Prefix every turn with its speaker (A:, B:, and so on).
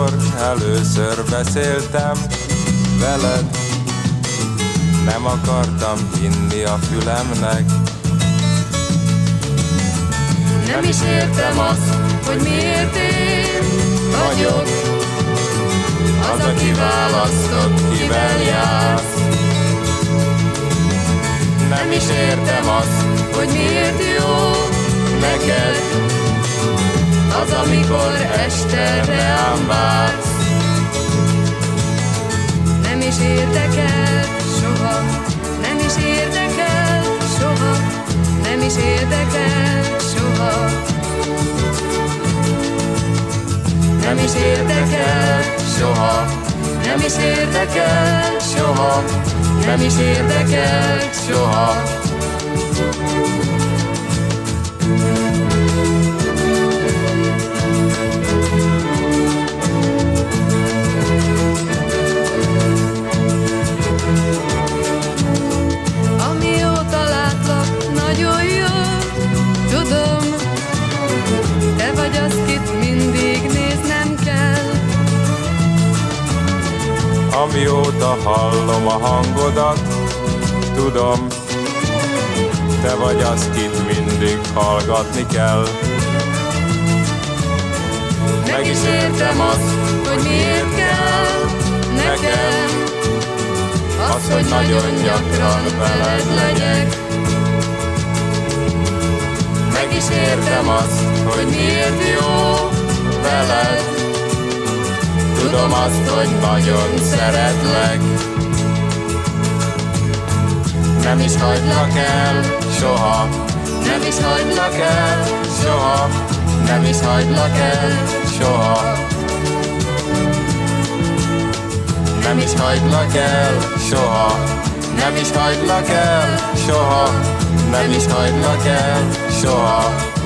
A: amikor először beszéltem veled, nem akartam hinni a fülemnek.
B: Nem is értem azt, hogy miért én vagyok az, aki választott, kivel jársz. Nem is értem azt, hogy miért jó neked az, amikor este reám vársz. Nem is érdekel soha, nem is érdekel soha, nem is érdekel soha. Nem is érdekel soha, nem is érdekel soha, nem is érdekel soha. Amióta látlak, nagyon jó, tudom, te vagy az, kit mindig néznem kell.
A: Amióta hallom a hangodat, tudom, te vagy az, kit mindig hallgatni kell.
B: Meg is értem azt, hogy miért kell nekem az, hogy nagyon gyakran veled legyek. Meg is értem azt, hogy miért jó veled. Tudom azt, hogy nagyon szeretlek. Nem is hagylak el soha, nem is hagylak el soha, nem is hagylak el soha. Nem is hagylak el soha, nem is hagylak el soha, nem is hagylak el soha.